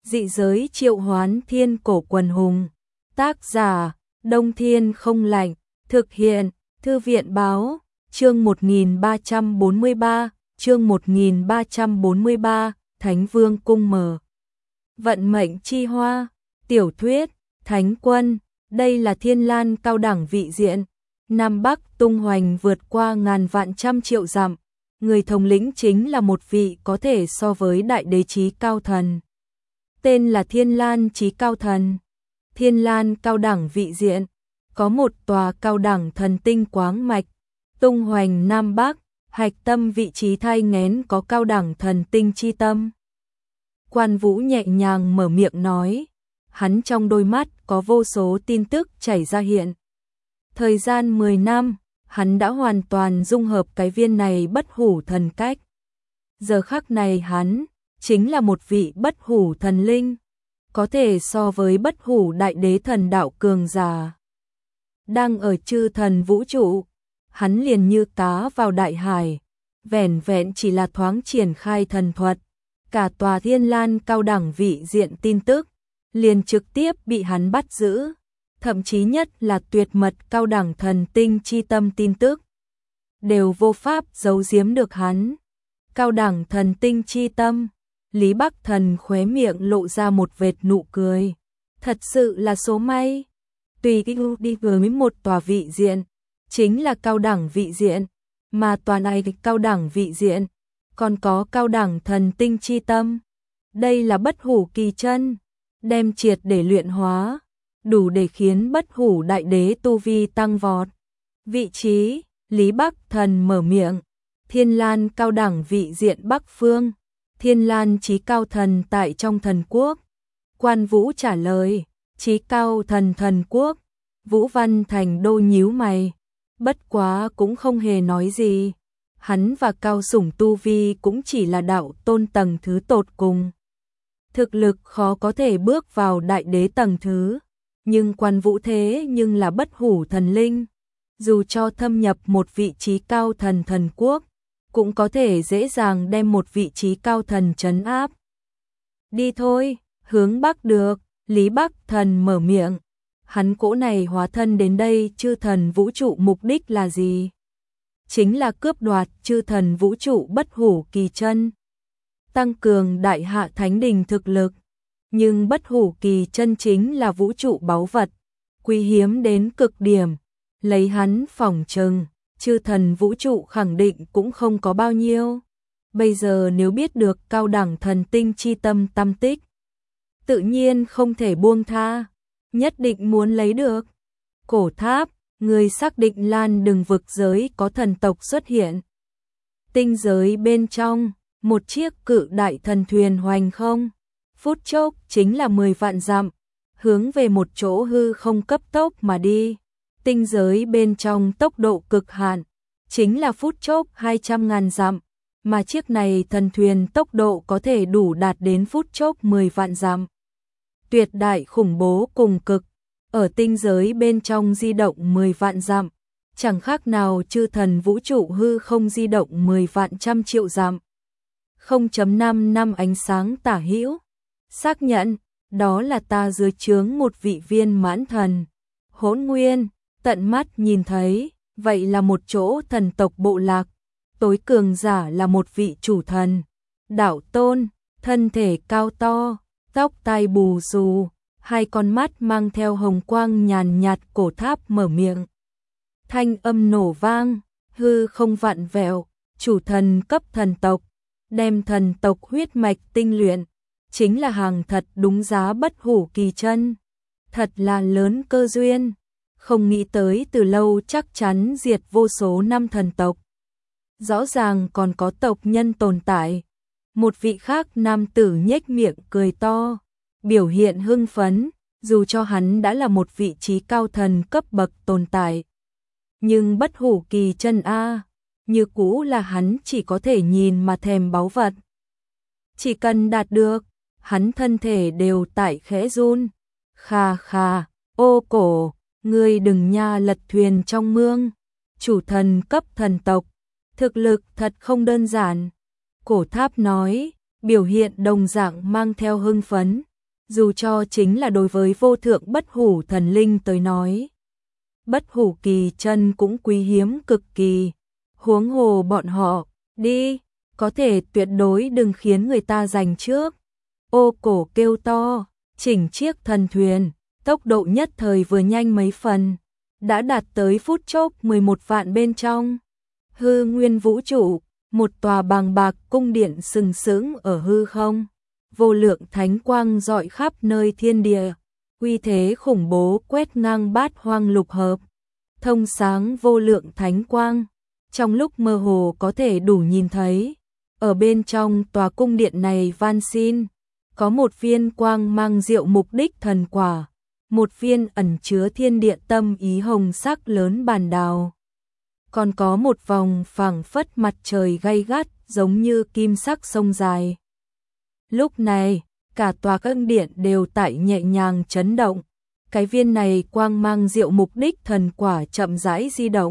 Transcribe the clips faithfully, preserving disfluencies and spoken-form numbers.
Dị giới triệu hoán thiên cổ quần hùng. Tác giả, Đông Thiên không lạnh. Thực hiện, Thư viện báo. Chương một nghìn ba trăm bốn mươi ba, chương một nghìn ba trăm bốn mươi ba, Thánh Vương cung mở. Vận mệnh chi hoa, tiểu thuyết, Thánh Quân, đây là thiên lan cao đẳng vị diện. Nam Bắc tung hoành vượt qua ngàn vạn trăm triệu dặm. Người thống lĩnh chính là một vị có thể so với đại đế chí cao thần. Tên là Thiên Lan Chí Cao Thần. Thiên Lan cao đẳng vị diện, có một tòa cao đẳng thần tinh quáng mạch, tung hoành Nam Bắc, hạch tâm vị trí thai nghén có cao đẳng thần tinh chi tâm. Quan Vũ nhẹ nhàng mở miệng nói, hắn trong đôi mắt có vô số tin tức chảy ra hiện. Thời gian mười năm, hắn đã hoàn toàn dung hợp cái viên này bất hủ thần cách. Giờ khắc này hắn chính là một vị bất hủ thần linh, có thể so với bất hủ đại đế thần đạo cường giả. Đang ở chư thần vũ trụ, hắn liền như cá vào đại hải, vẻn vẹn chỉ là thoáng triển khai thần thuật, cả tòa Thiên Lan cao đẳng vị diện tin tức liền trực tiếp bị hắn bắt giữ, thậm chí nhất là tuyệt mật cao đẳng thần tinh chi tâm tin tức đều vô pháp giấu giếm được hắn. Cao đẳng thần tinh chi tâm, Lý Bắc Thần khóe miệng lộ ra một vệt nụ cười. Thật sự là số may. Tùy đi với một tòa vị diện, chính là cao đẳng vị diện, mà tòa này cao đẳng vị diện, còn có cao đẳng thần tinh chi tâm. Đây là bất hủ kỳ chân, đem triệt để luyện hóa, đủ để khiến bất hủ đại đế tu vi tăng vọt. Vị trí, Lý Bắc Thần mở miệng, Thiên Lan cao đẳng vị diện Bắc Phương. Thiên Lan Chí Cao Thần tại trong thần quốc. Quan Vũ trả lời, Chí Cao Thần thần quốc. Vũ Văn Thành Đô nhíu mày, bất quá cũng không hề nói gì. Hắn và Cao Sủng tu vi cũng chỉ là đạo tôn tầng thứ tột cùng. Thực lực khó có thể bước vào đại đế tầng thứ, nhưng Quan Vũ thế nhưng là bất hủ thần linh. Dù cho thâm nhập một vị trí cao thần thần quốc, cũng có thể dễ dàng đem một vị trí cao thần trấn áp. Đi thôi, hướng Bắc được, Lý Bắc Thần mở miệng. Hắn cỗ này hóa thân đến đây chư thần vũ trụ mục đích là gì? Chính là cướp đoạt chư thần vũ trụ bất hủ kỳ chân, tăng cường đại hạ thánh đình thực lực. Nhưng bất hủ kỳ chân chính là vũ trụ báu vật, quý hiếm đến cực điểm. Lấy hắn phỏng chừng, chư thần vũ trụ khẳng định cũng không có bao nhiêu. Bây giờ nếu biết được cao đẳng thần tinh chi tâm tâm tích, tự nhiên không thể buông tha, nhất định muốn lấy được. Cổ tháp, người xác định Lan Đừng vực giới có thần tộc xuất hiện. Tinh giới bên trong, một chiếc cự đại thần thuyền hoành không, phút chốc chính là mười vạn dặm, hướng về một chỗ hư không cấp tốc mà đi. Tinh giới bên trong tốc độ cực hạn, chính là phút chốc hai trăm ngàn dặm, mà chiếc này thần thuyền tốc độ có thể đủ đạt đến phút chốc mười vạn dặm. Tuyệt đại khủng bố cùng cực, ở tinh giới bên trong di động mười vạn dặm, chẳng khác nào chư thần vũ trụ hư không di động mười vạn trăm triệu dặm. không phẩy năm năm ánh sáng tả hữu, xác nhận, đó là ta dưới trướng một vị viên mãn thần. Hỗn Nguyên, tận mắt nhìn thấy, vậy là một chỗ thần tộc bộ lạc, tối cường giả là một vị chủ thần, đạo tôn, thân thể cao to, tóc tai bù xù, hai con mắt mang theo hồng quang nhàn nhạt. Cổ tháp mở miệng, thanh âm nổ vang, hư không vặn vẹo, chủ thần cấp thần tộc, đem thần tộc huyết mạch tinh luyện, chính là hàng thật đúng giá bất hủ kỳ chân, thật là lớn cơ duyên. Không nghĩ tới từ lâu chắc chắn diệt vô số năm thần tộc. Rõ ràng còn có tộc nhân tồn tại. Một vị khác nam tử nhếch miệng cười to, biểu hiện hưng phấn, dù cho hắn đã là một vị trí cao thần cấp bậc tồn tại. Nhưng bất hủ kỳ chân A, như cũ là hắn chỉ có thể nhìn mà thèm báu vật. Chỉ cần đạt được, hắn thân thể đều tại khẽ run. Khà khà, ô cổ. Ngươi đừng nha lật thuyền trong mương, chủ thần cấp thần tộc, thực lực thật không đơn giản. Cổ tháp nói, biểu hiện đồng dạng mang theo hưng phấn, dù cho chính là đối với vô thượng bất hủ thần linh tới nói. Bất hủ kỳ chân cũng quý hiếm cực kỳ, huống hồ bọn họ, đi, có thể tuyệt đối đừng khiến người ta giành trước. Ô cổ kêu to, chỉnh chiếc thần thuyền, tốc độ nhất thời vừa nhanh mấy phần, đã đạt tới phút chốc mười một vạn bên trong. Hư nguyên vũ trụ, một tòa bàng bạc cung điện sừng sững ở hư không, vô lượng thánh quang rọi khắp nơi thiên địa, uy thế khủng bố quét ngang bát hoang lục hợp, thông sáng vô lượng thánh quang, trong lúc mơ hồ có thể đủ nhìn thấy, ở bên trong tòa cung điện này van xin, có một viên quang mang diệu mục đích thần quả, một viên ẩn chứa thiên địa tâm ý hồng sắc lớn bàn đào. Còn có một vòng phảng phất mặt trời gay gắt giống như kim sắc sông dài. Lúc này, cả tòa cung điện đều tại nhẹ nhàng chấn động. Cái viên này quang mang diệu mục đích thần quả chậm rãi di động,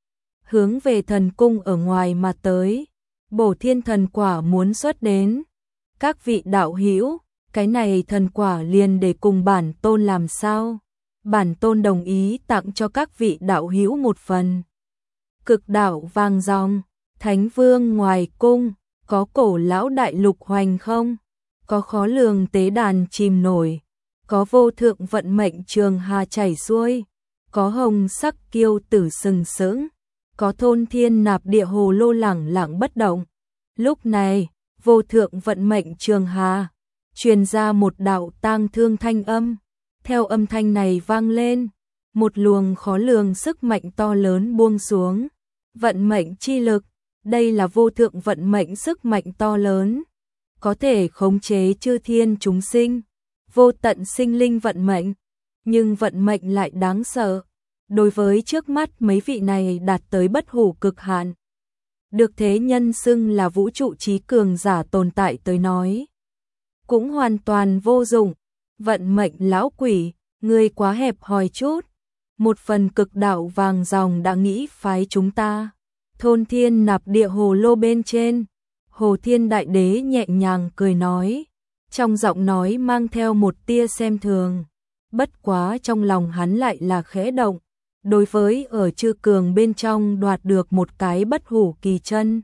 hướng về thần cung ở ngoài mà tới. Bổ thiên thần quả muốn xuất đến. Các vị đạo hữu, cái này thần quả liền để cùng bản tôn làm sao? Bản tôn đồng ý tặng cho các vị đạo hữu một phần. Cực đạo vang dòng, Thánh Vương ngoài cung, có cổ lão đại lục hoành không? Có khó lường tế đàn chìm nổi, có vô thượng vận mệnh trường hà chảy xuôi, có hồng sắc kiêu tử sừng sững, có thôn thiên nạp địa hồ lô lẳng lặng bất động. Lúc này, vô thượng vận mệnh trường hà truyền ra một đạo tang thương thanh âm, theo âm thanh này vang lên, một luồng khó lường sức mạnh to lớn buông xuống. Vận mệnh chi lực, đây là vô thượng vận mệnh sức mạnh to lớn, có thể khống chế chư thiên chúng sinh, vô tận sinh linh vận mệnh, nhưng vận mệnh lại đáng sợ. Đối với trước mắt mấy vị này đạt tới bất hủ cực hạn, được thế nhân xưng là vũ trụ trí cường giả tồn tại tới nói, cũng hoàn toàn vô dụng. Vận mệnh lão quỷ, ngươi quá hẹp hòi chút. Một phần cực đạo vàng dòng đã nghĩ phái chúng ta. Thôn thiên nạp địa hồ lô bên trên, Hồ Thiên Đại Đế nhẹ nhàng cười nói, trong giọng nói mang theo một tia xem thường. Bất quá trong lòng hắn lại là khẽ động, đối với ở chư cường bên trong đoạt được một cái bất hủ kỳ chân.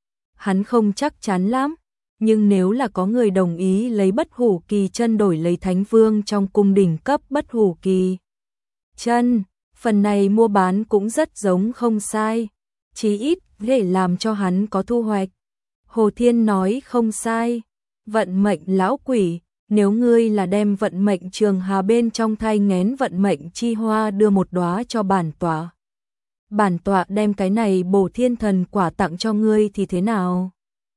Hắn không chắc chắn lắm, nhưng nếu là có người đồng ý lấy bất hủ kỳ chân đổi lấy Thánh Vương trong cung đỉnh cấp bất hủ kỳ chân, phần này mua bán cũng rất giống không sai, chí ít để làm cho hắn có thu hoạch. Hồ Thiên nói không sai, vận mệnh lão quỷ, nếu ngươi là đem vận mệnh trường hà bên trong thay ngén vận mệnh chi hoa đưa một đóa cho bản tọa, bản tọa đem cái này bổ thiên thần quả tặng cho ngươi thì thế nào?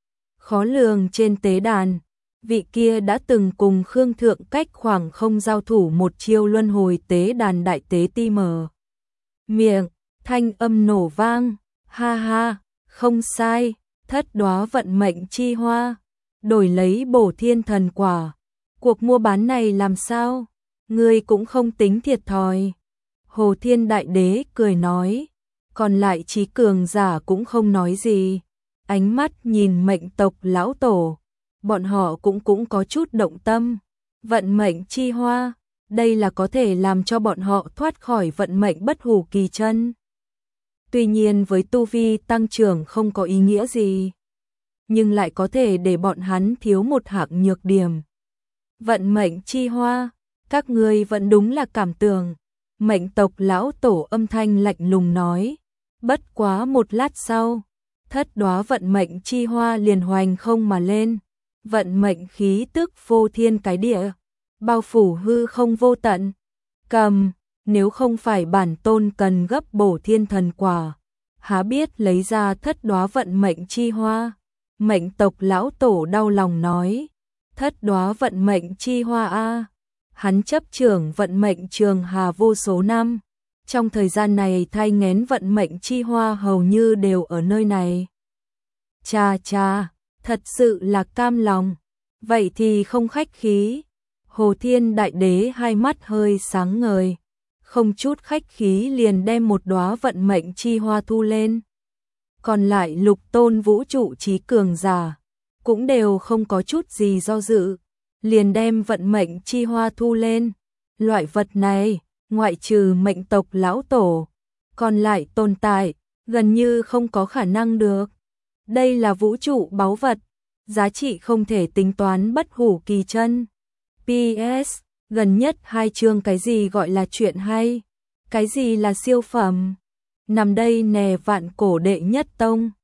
Khó lường trên tế đàn, vị kia đã từng cùng Khương Thượng cách khoảng không giao thủ một chiêu luân hồi tế đàn đại tế ti mở miệng, thanh âm nổ vang, ha ha, không sai, thất đóa vận mệnh chi hoa, đổi lấy bổ thiên thần quả. Cuộc mua bán này làm sao? Ngươi cũng không tính thiệt thòi. Hồ Thiên Đại Đế cười nói, còn lại trí cường giả cũng không nói gì. Ánh mắt nhìn mệnh tộc lão tổ, bọn họ cũng cũng có chút động tâm. Vận mệnh chi hoa, đây là có thể làm cho bọn họ thoát khỏi vận mệnh bất hủ kỳ chân. Tuy nhiên với tu vi tăng trưởng không có ý nghĩa gì, nhưng lại có thể để bọn hắn thiếu một hạng nhược điểm. Vận mệnh chi hoa, các ngươi vẫn đúng là cảm tưởng. Mệnh tộc lão tổ âm thanh lạnh lùng nói. Bất quá một lát sau, thất đóa vận mệnh chi hoa liền hoành không mà lên. Vận mệnh khí tức vô thiên cái địa, bao phủ hư không vô tận. Cầm, nếu không phải bản tôn cần gấp bổ thiên thần quả, há biết lấy ra thất đóa vận mệnh chi hoa. Mệnh tộc lão tổ đau lòng nói, thất đóa vận mệnh chi hoa a, hắn chấp trưởng vận mệnh trường hà vô số năm, trong thời gian này thay ngén vận mệnh chi hoa hầu như đều ở nơi này. Cha cha, thật sự là cam lòng, vậy thì không khách khí. Hồ Thiên Đại Đế hai mắt hơi sáng ngời, không chút khách khí liền đem một đóa vận mệnh chi hoa thu lên. Còn lại lục tôn vũ trụ trí cường giả, cũng đều không có chút gì do dự, liền đem vận mệnh chi hoa thu lên. Loại vật này, ngoại trừ mệnh tộc lão tổ, còn lại tồn tại, gần như không có khả năng được. Đây là vũ trụ báu vật, giá trị không thể tính toán bất hủ kỳ chân. pê ét, gần nhất hai chương cái gì gọi là chuyện hay, cái gì là siêu phẩm. Nằm đây nè vạn cổ đệ nhất tông.